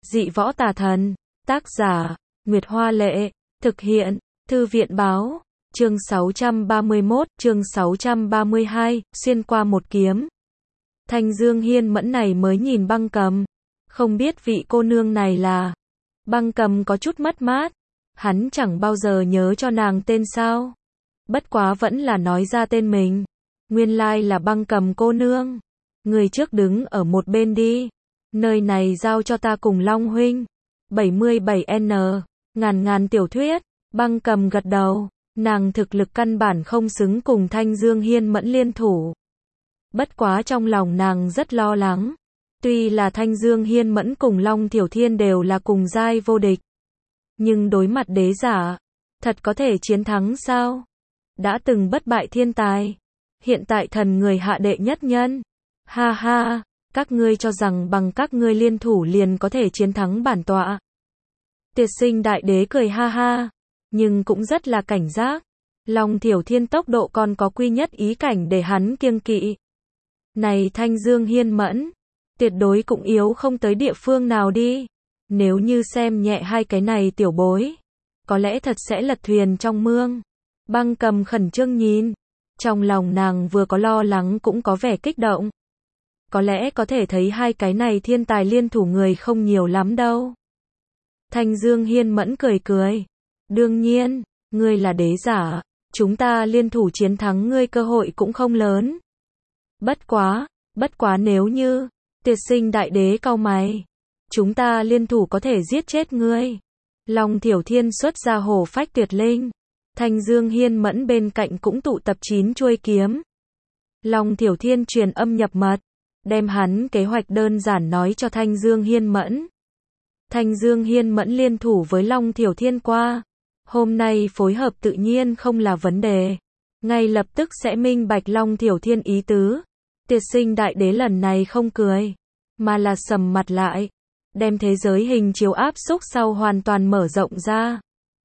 Dị võ tà thần. Tác giả, Nguyệt Hoa Lệ. Thực hiện, Thư viện Báo. Chương 631, chương 632, xuyên qua một kiếm. Thanh Dương Hiên Mẫn này mới nhìn Băng Cầm. Không biết vị cô nương này là. Băng Cầm có chút mất mát. Hắn chẳng bao giờ nhớ cho nàng tên sao. Bất quá vẫn là nói ra tên mình. Nguyên lai là Băng Cầm cô nương. Người trước đứng ở một bên đi. Nơi này giao cho ta cùng Long huynh. 77N. Ngàn tiểu thuyết. Băng Cầm gật đầu. Nàng thực lực căn bản không xứng cùng Thanh Dương Hiên Mẫn liên thủ. Bất quá trong lòng nàng rất lo lắng. Tuy là Thanh Dương Hiên Mẫn cùng Long Tiểu Thiên đều là cùng giai vô địch. Nhưng đối mặt đế giả, thật có thể chiến thắng sao? Đã từng bất bại thiên tài. Hiện tại thần người hạ đệ nhất nhân. Ha ha, các ngươi cho rằng bằng các ngươi liên thủ liền có thể chiến thắng bản tọa. Tiệt Sinh Đại Đế cười ha ha. Nhưng cũng rất là cảnh giác. Long Tiểu Thiên tốc độ còn có quy nhất ý cảnh để hắn kiêng kỵ. Này Thanh Dương Hiên Mẫn, tuyệt đối cũng yếu không tới địa phương nào đi. Nếu như xem nhẹ hai cái này tiểu bối, có lẽ thật sẽ lật thuyền trong mương. Băng Cầm khẩn trương nhìn. Trong lòng nàng vừa có lo lắng cũng có vẻ kích động. Có lẽ có thể thấy hai cái này thiên tài liên thủ người không nhiều lắm đâu. Thanh Dương Hiên Mẫn cười cười. Đương nhiên, ngươi là đế giả, chúng ta liên thủ chiến thắng ngươi cơ hội cũng không lớn. Bất quá nếu như, Tiệt Sinh Đại Đế cau mày, chúng ta liên thủ có thể giết chết ngươi. Long Tiểu Thiên xuất ra hổ phách tuyệt linh. Thanh Dương Hiên Mẫn bên cạnh cũng tụ tập 9 chuôi kiếm. Long Tiểu Thiên truyền âm nhập mật, đem hắn kế hoạch đơn giản nói cho Thanh Dương Hiên Mẫn. Thanh Dương Hiên Mẫn liên thủ với Long Tiểu Thiên qua. Hôm nay phối hợp tự nhiên không là vấn đề. Ngay lập tức sẽ minh bạch Long Tiểu Thiên ý tứ. Tiệt Sinh Đại Đế lần này không cười, mà là sầm mặt lại. Đem thế giới hình chiếu áp xúc sau hoàn toàn mở rộng ra.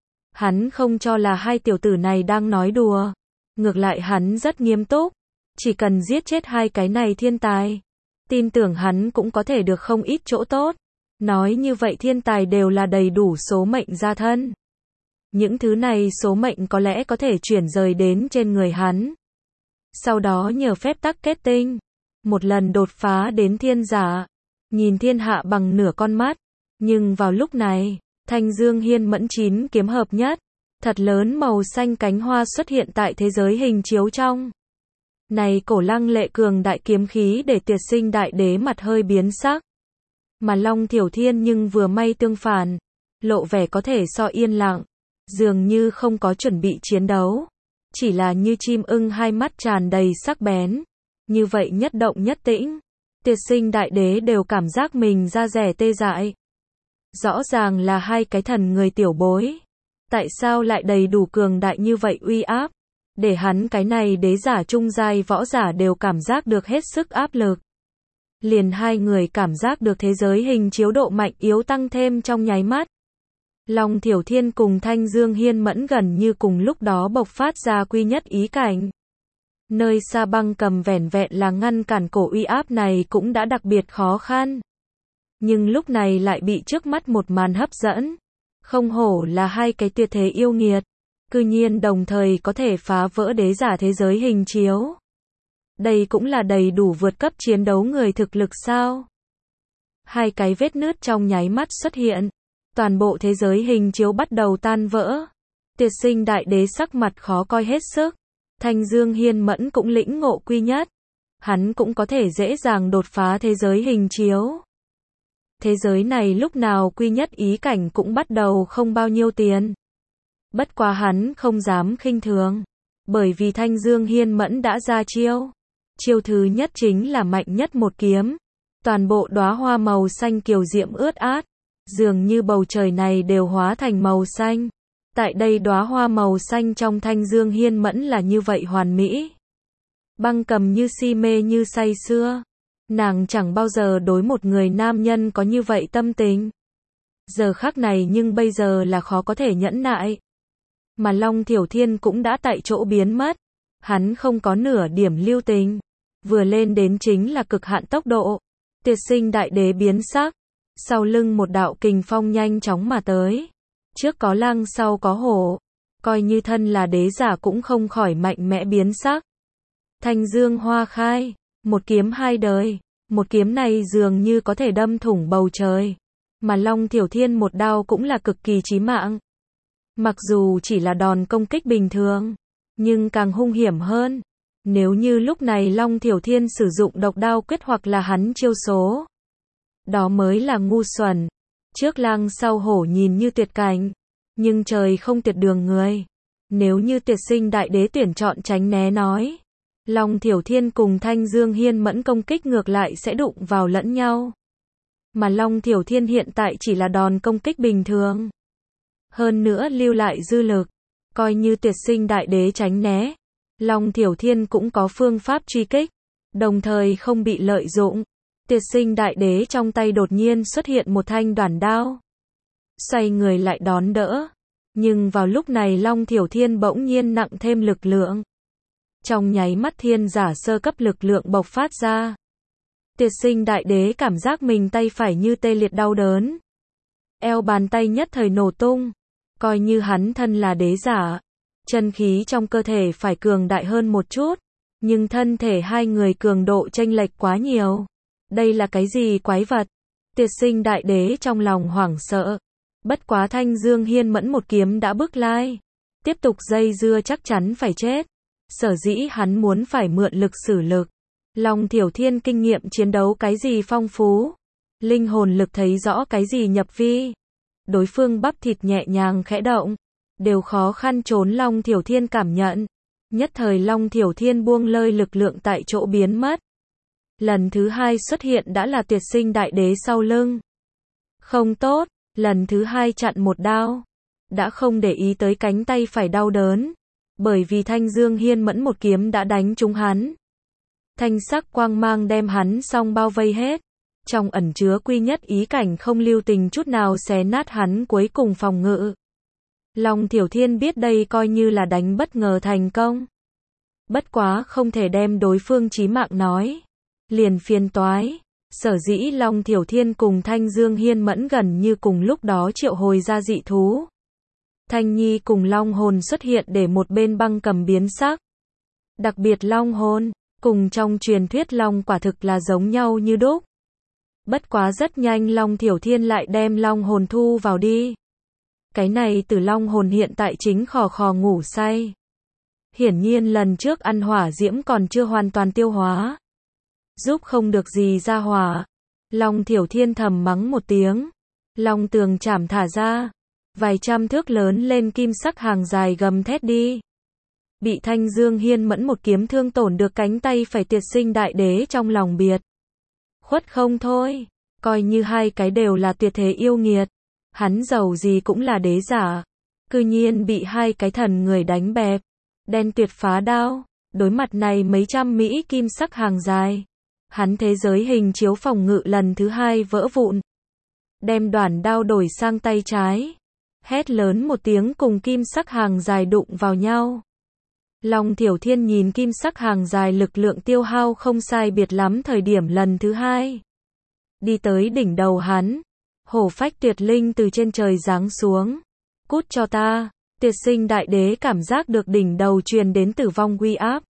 Hắn không cho là hai tiểu tử này đang nói đùa. Ngược lại hắn rất nghiêm túc. Chỉ cần giết chết hai cái này thiên tài, tin tưởng hắn cũng có thể được không ít chỗ tốt. Nói như vậy thiên tài đều là đầy đủ số mệnh gia thân. Những thứ này số mệnh có lẽ có thể chuyển rời đến trên người hắn. Sau đó nhờ phép tắc kết tinh, một lần đột phá đến thiên giả, nhìn thiên hạ bằng nửa con mắt. Nhưng vào lúc này, Thanh Dương Hiên Mẫn 9 kiếm hợp nhất, thật lớn màu xanh cánh hoa xuất hiện tại thế giới hình chiếu trong. Này cổ lăng lệ cường đại kiếm khí để Tiệt Sinh Đại Đế mặt hơi biến sắc. Mà Long Tiểu Thiên nhưng vừa may tương phản, lộ vẻ có thể so yên lặng, dường như không có chuẩn bị chiến đấu, chỉ là như chim ưng hai mắt tràn đầy sắc bén, như vậy nhất động nhất tĩnh. Tiệt Sinh Đại Đế đều cảm giác mình da rẻ tê dại. Rõ ràng là hai cái thần người tiểu bối, tại sao lại đầy đủ cường đại như vậy uy áp, để hắn cái này đế giả trung giai võ giả đều cảm giác được hết sức áp lực. Liền hai người cảm giác được thế giới hình chiếu độ mạnh yếu tăng thêm trong nháy mắt. Long Tiểu Thiên cùng Thanh Dương Hiên Mẫn gần như cùng lúc đó bộc phát ra quy nhất ý cảnh. Nơi xa Băng Cầm vẻn vẹn là ngăn cản cổ uy áp này cũng đã đặc biệt khó khăn. Nhưng lúc này lại bị trước mắt một màn hấp dẫn. Không hổ là hai cái tuyệt thế yêu nghiệt, cư nhiên đồng thời có thể phá vỡ đế giả thế giới hình chiếu. Đây cũng là đầy đủ vượt cấp chiến đấu người thực lực sao? Hai cái vết nứt trong nháy mắt xuất hiện. Toàn bộ thế giới hình chiếu bắt đầu tan vỡ. Tiệt Sinh Đại Đế sắc mặt khó coi hết sức. Thanh Dương Hiên Mẫn cũng lĩnh ngộ quy nhất. Hắn cũng có thể dễ dàng đột phá thế giới hình chiếu. Thế giới này lúc nào quy nhất ý cảnh cũng bắt đầu không bao nhiêu tiền. Bất quá hắn không dám khinh thường. Bởi vì Thanh Dương Hiên Mẫn đã ra chiêu. Chiêu thứ nhất chính là mạnh nhất một kiếm. Toàn bộ đóa hoa màu xanh kiều diễm ướt át. Dường như bầu trời này đều hóa thành màu xanh. Tại đây đóa hoa màu xanh trong Thanh Dương Hiên Mẫn là như vậy hoàn mỹ. Băng Cầm như si mê như say sưa. Nàng chẳng bao giờ đối một người nam nhân có như vậy tâm tình. Giờ khắc này nhưng bây giờ là khó có thể nhẫn nại. Mà Long Tiểu Thiên cũng đã tại chỗ biến mất. Hắn không có nửa điểm lưu tình. Vừa lên đến chính là cực hạn tốc độ. Tiệt Sinh Đại Đế biến sắc. Sau lưng một đạo kình phong nhanh chóng mà tới. Trước có lăng sau có hổ. Coi như thân là đế giả cũng không khỏi mạnh mẽ biến sắc. Thanh dương hoa khai. Một kiếm hai đời. Một kiếm này dường như có thể đâm thủng bầu trời. Mà Long Thiểu Thiên một đao cũng là cực kỳ chí mạng. Mặc dù chỉ là đòn công kích bình thường, nhưng càng hung hiểm hơn. Nếu như lúc này Long Thiểu Thiên sử dụng độc đao quyết hoặc là hắn chiêu số, đó mới là ngu xuẩn. Trước lăng sau hổ nhìn như tuyệt cảnh, nhưng trời không tuyệt đường người. Nếu như Tuyệt Sinh Đại Đế tuyển chọn tránh né nói, Long Thiểu Thiên cùng Thanh Dương Hiên Mẫn công kích ngược lại sẽ đụng vào lẫn nhau. Mà Long Thiểu Thiên hiện tại chỉ là đòn công kích bình thường. Hơn nữa lưu lại dư lực, coi như Tuyệt Sinh Đại Đế tránh né, Long Thiểu Thiên cũng có phương pháp truy kích, đồng thời không bị lợi dụng. Tuyệt Sinh Đại Đế trong tay đột nhiên xuất hiện một thanh đoản đao. Xoay người lại đón đỡ. Nhưng vào lúc này Long Thiểu Thiên bỗng nhiên nặng thêm lực lượng. Trong nháy mắt thiên giả sơ cấp lực lượng bộc phát ra. Tuyệt Sinh Đại Đế cảm giác mình tay phải như tê liệt đau đớn. Eo bàn tay nhất thời nổ tung. Coi như hắn thân là đế giả, chân khí trong cơ thể phải cường đại hơn một chút. Nhưng thân thể hai người cường độ chênh lệch quá nhiều. Đây là cái gì quái vật? Tuyệt Sinh Đại Đế trong lòng hoảng sợ. Bất quá Thanh Dương Hiên Mẫn một kiếm đã bước lai. Tiếp tục dây dưa chắc chắn phải chết. Sở dĩ hắn muốn phải mượn lực sử lực. Long Thiểu Thiên kinh nghiệm chiến đấu cái gì phong phú. Linh hồn lực thấy rõ cái gì nhập vi. Đối phương bắp thịt nhẹ nhàng khẽ động. Đều khó khăn trốn Long Thiểu Thiên cảm nhận. Nhất thời Long Thiểu Thiên buông lơi lực lượng tại chỗ biến mất. Lần thứ hai xuất hiện đã là Tuyệt Sinh Đại Đế sau lưng. Không tốt, lần thứ hai chặn một đao. Đã không để ý tới cánh tay phải đau đớn. Bởi vì Thanh Dương Hiên Mẫn một kiếm đã đánh trúng hắn. Thanh sắc quang mang đem hắn xong bao vây hết. Trong ẩn chứa quy nhất ý cảnh không lưu tình chút nào xé nát hắn cuối cùng phòng ngự. Long Thiểu Thiên biết đây coi như là đánh bất ngờ thành công. Bất quá không thể đem đối phương chí mạng nói. Liền phiền toái. Sở dĩ Long Thiểu Thiên cùng Thanh Dương Hiên Mẫn gần như cùng lúc đó triệu hồi ra dị thú. Thanh Nhi cùng Long Hồn xuất hiện để một bên băng cầm biến sắc. Đặc biệt Long Hồn, cùng trong truyền thuyết Long quả thực là giống nhau như đúc. Bất quá rất nhanh Long Thiểu Thiên lại đem Long Hồn thu vào đi. Cái này từ Long Hồn hiện tại chính khò khò ngủ say. Hiển nhiên lần trước ăn hỏa diễm còn chưa hoàn toàn tiêu hóa. Giúp không được gì ra hỏa. Long Thiểu Thiên thầm mắng một tiếng. Long tường chảm thả ra. Vài trăm thước lớn lên kim sắc hàng dài gầm thét đi. Bị Thanh Dương Hiên Mẫn một kiếm thương tổn được cánh tay phải Tuyệt Sinh Đại Đế trong lòng biệt. Khuất không thôi. Coi như hai cái đều là tuyệt thế yêu nghiệt. Hắn giàu gì cũng là đế giả. Cư nhiên bị hai cái thần người đánh bẹp. Đen tuyệt phá đao. Đối mặt này mấy trăm Mỹ kim sắc hàng dài. Hắn thế giới hình chiếu phòng ngự lần thứ hai vỡ vụn. Đem đoản đao đổi sang tay trái. Hét lớn một tiếng cùng kim sắc hàng dài đụng vào nhau. Long Thiểu Thiên nhìn kim sắc hàng dài lực lượng tiêu hao không sai biệt lắm thời điểm lần thứ hai. Đi tới đỉnh đầu hắn. Hổ phách tuyệt linh từ trên trời giáng xuống. Cút cho ta. Tuyệt Sinh Đại Đế cảm giác được đỉnh đầu truyền đến tử vong uy áp.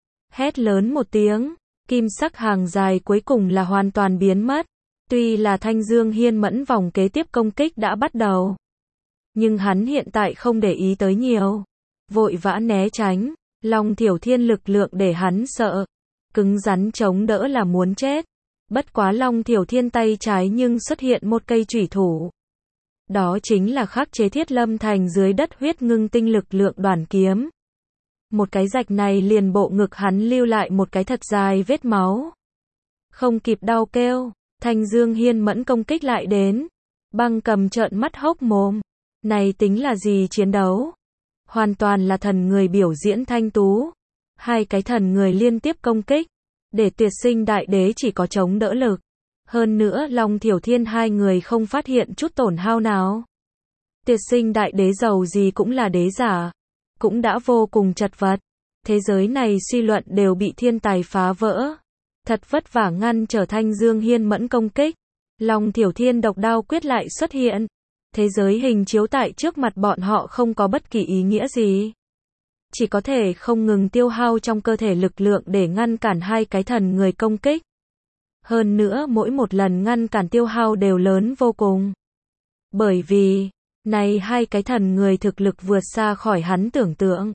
Hét lớn một tiếng. Kim sắc hàng dài cuối cùng là hoàn toàn biến mất. Tuy là Thanh Dương Hiên Mẫn vòng kế tiếp công kích đã bắt đầu. Nhưng hắn hiện tại không để ý tới nhiều. Vội vã né tránh. Long Thiểu Thiên lực lượng để hắn sợ. Cứng rắn chống đỡ là muốn chết. Bất quá Long Thiểu Thiên tay trái nhưng xuất hiện một cây chủy thủ. Đó chính là khắc chế Thiết Lâm Thành dưới đất huyết ngưng tinh lực lượng đoản kiếm. Một cái rạch này liền bộ ngực hắn lưu lại một cái thật dài vết máu. Không kịp đau kêu, Thanh Dương Hiên Mẫn công kích lại đến. Băng cầm trợn mắt hốc mồm. Này tính là gì chiến đấu? Hoàn toàn là thần người biểu diễn thanh tú. Hai cái thần người liên tiếp công kích. Để Tuyệt Sinh Đại Đế chỉ có chống đỡ lực. Hơn nữa Long Thiểu Thiên hai người không phát hiện chút tổn hao nào. Tuyệt Sinh Đại Đế giàu gì cũng là đế giả. Cũng đã vô cùng chật vật. Thế giới này suy luận đều bị thiên tài phá vỡ. Thật vất vả ngăn trở Thanh Dương Hiên Mẫn công kích. Long Thiểu Thiên độc đao quyết lại xuất hiện. Thế giới hình chiếu tại trước mặt bọn họ không có bất kỳ ý nghĩa gì. Chỉ có thể không ngừng tiêu hao trong cơ thể lực lượng để ngăn cản hai cái thần người công kích. Hơn nữa mỗi một lần ngăn cản tiêu hao đều lớn vô cùng. Bởi vì, này hai cái thần người thực lực vượt xa khỏi hắn tưởng tượng.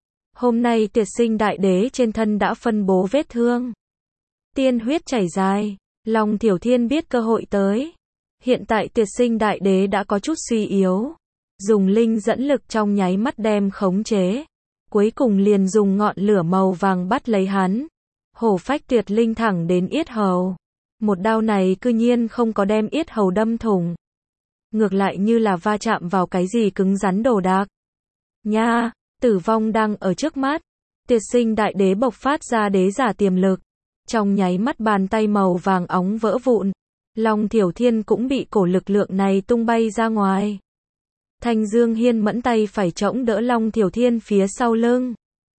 Hôm nay Tuyệt Sinh Đại Đế trên thân đã phân bố vết thương. Tiên huyết chảy dài, Long Thiểu Thiên biết cơ hội tới. Hiện tại Tuyệt Sinh Đại Đế đã có chút suy yếu. Dùng linh dẫn lực trong nháy mắt đem khống chế. Cuối cùng liền dùng ngọn lửa màu vàng bắt lấy hắn. Hổ phách tuyệt linh thẳng đến yết hầu. Một đao này cư nhiên không có đem yết hầu đâm thủng. Ngược lại như là va chạm vào cái gì cứng rắn đồ đạc. Nha, tử vong đang ở trước mắt. Tuyệt Sinh Đại Đế bộc phát ra đế giả tiềm lực. Trong nháy mắt bàn tay màu vàng óng vỡ vụn. Long Thiểu Thiên cũng bị cổ lực lượng này tung bay ra ngoài. Thanh Dương Hiên mẫn tay phải trỗng đỡ Long Thiểu Thiên phía sau lưng.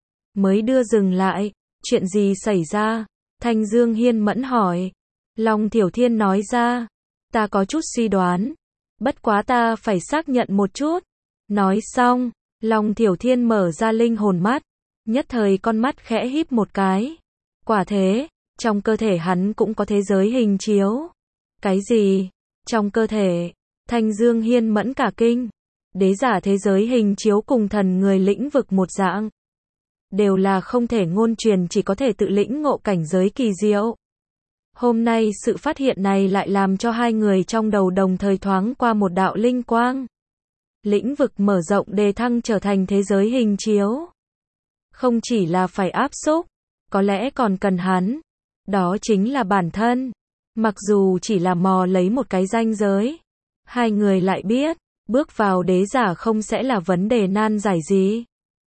Mới đưa dừng lại. Chuyện gì xảy ra? Thanh Dương Hiên mẫn hỏi. Long Thiểu Thiên nói ra. Ta có chút suy đoán. Bất quá ta phải xác nhận một chút. Nói xong, Long Thiểu Thiên mở ra linh hồn mắt. Nhất thời con mắt khẽ híp một cái. Quả thế, trong cơ thể hắn cũng có thế giới hình chiếu. Cái gì? Trong cơ thể, Thanh Dương Hiên mẫn cả kinh. Đế giả thế giới hình chiếu cùng thần người lĩnh vực một dạng. Đều là không thể ngôn truyền, chỉ có thể tự lĩnh ngộ cảnh giới kỳ diệu. Hôm nay sự phát hiện này lại làm cho hai người trong đầu đồng thời thoáng qua một đạo linh quang. Lĩnh vực mở rộng đề thăng trở thành thế giới hình chiếu. Không chỉ là phải áp xúc, có lẽ còn cần hắn. Đó chính là bản thân. Mặc dù chỉ là mò lấy một cái ranh giới. Hai người lại biết, bước vào đế giả không sẽ là vấn đề nan giải gì.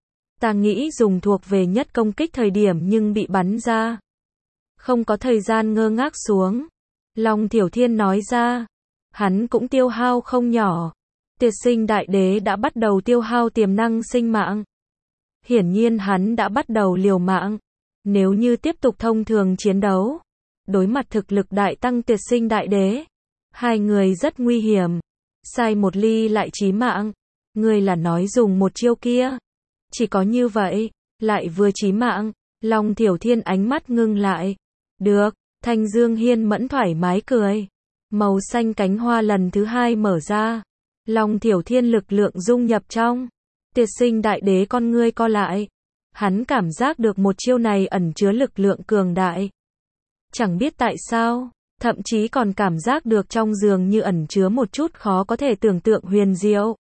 Ta nghĩ dùng thuộc về nhất công kích thời điểm nhưng bị bắn ra. Không có thời gian ngơ ngác xuống. Long Thiểu Thiên nói ra. Hắn cũng tiêu hao không nhỏ. Tuyệt Sinh Đại Đế đã bắt đầu tiêu hao tiềm năng sinh mạng. Hiển nhiên hắn đã bắt đầu liều mạng. Nếu như tiếp tục thông thường chiến đấu, đối mặt thực lực đại tăng Tuyệt Sinh Đại Đế, hai người rất nguy hiểm. Sai một ly lại chí mạng. Ngươi là nói dùng một chiêu kia. Chỉ có như vậy, lại vừa chí mạng. Long Thiểu Thiên ánh mắt ngưng lại. Được, Thanh Dương Hiên mẫn thoải mái cười. Màu xanh cánh hoa lần thứ hai mở ra. Long Thiểu Thiên lực lượng dung nhập trong. Tuyệt Sinh Đại Đế con ngươi co lại. Hắn cảm giác được một chiêu này ẩn chứa lực lượng cường đại. Chẳng biết tại sao, thậm chí còn cảm giác được trong dường như ẩn chứa một chút khó có thể tưởng tượng huyền diệu.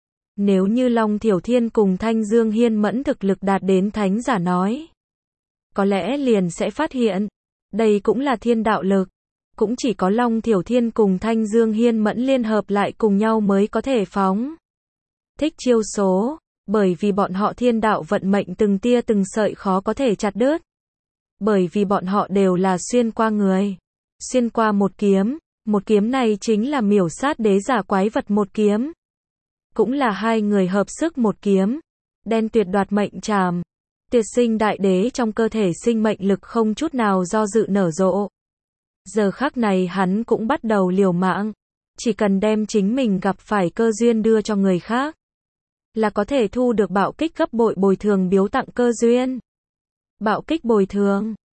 Nếu như Long Thiểu Thiên cùng Thanh Dương Hiên mẫn thực lực đạt đến thánh giả nói, có lẽ liền sẽ phát hiện, đây cũng là thiên đạo lực. Cũng chỉ có Long Thiểu Thiên cùng Thanh Dương Hiên mẫn liên hợp lại cùng nhau mới có thể phóng thích chiêu số, bởi vì bọn họ thiên đạo vận mệnh từng tia từng sợi khó có thể chặt đứt. Bởi vì bọn họ đều là xuyên qua người, xuyên qua một kiếm này chính là miểu sát đế giả quái vật một kiếm. Cũng là hai người hợp sức một kiếm, đen tuyệt đoạt mệnh trảm. Tuyệt Sinh Đại Đế trong cơ thể sinh mệnh lực không chút nào do dự nở rộ. Giờ khắc này hắn cũng bắt đầu liều mạng, chỉ cần đem chính mình gặp phải cơ duyên đưa cho người khác, là có thể thu được bạo kích gấp bội bồi thường biếu tặng cơ duyên. Bạo kích bồi thường,